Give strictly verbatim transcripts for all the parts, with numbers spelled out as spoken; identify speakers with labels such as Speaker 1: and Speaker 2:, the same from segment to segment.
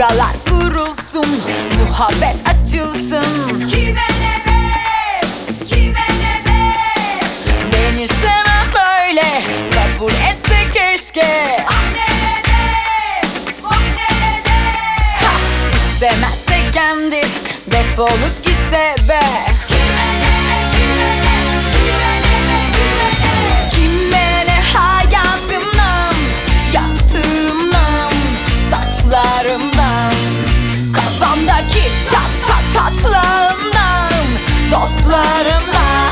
Speaker 1: Masalar kurulsun, muhabbet açılsın.
Speaker 2: Kime ne be, kime ne be?
Speaker 1: Beni sevmem böyle, kabul etse keşke.
Speaker 2: Ah nerede, oh nerede?
Speaker 1: Ha, istemezse kendi defolup gitse be.
Speaker 2: Kime ne, kime ne, kime ne, kime ne?
Speaker 1: Kime ne hayatımdan, yaptığımdan, saçlarımdan, kafamdaki çat çat çatlağımdan, dostlarımdan.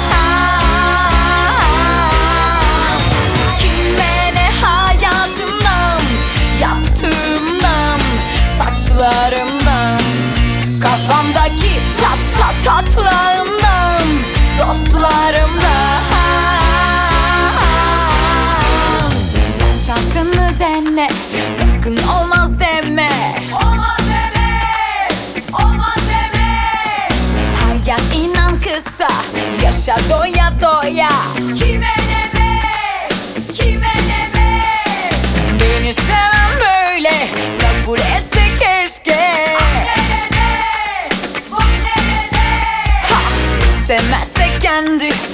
Speaker 1: Kime ne hayatımdan, yaptığımdan, saçlarımdan, kafamdaki çat çat çatlağımdan, dostlarımdan. Sen şansını dene, sakın olmaz deme.
Speaker 2: Olmaz deme, olmaz deme.
Speaker 1: Hayat inan kısa, yaşa doya doya.
Speaker 2: Kime ne be, kime ne be?
Speaker 1: Beni seven böyle, kabul etse keşke.
Speaker 2: Nerede, oh nerede?
Speaker 1: Ha, istemezse kendi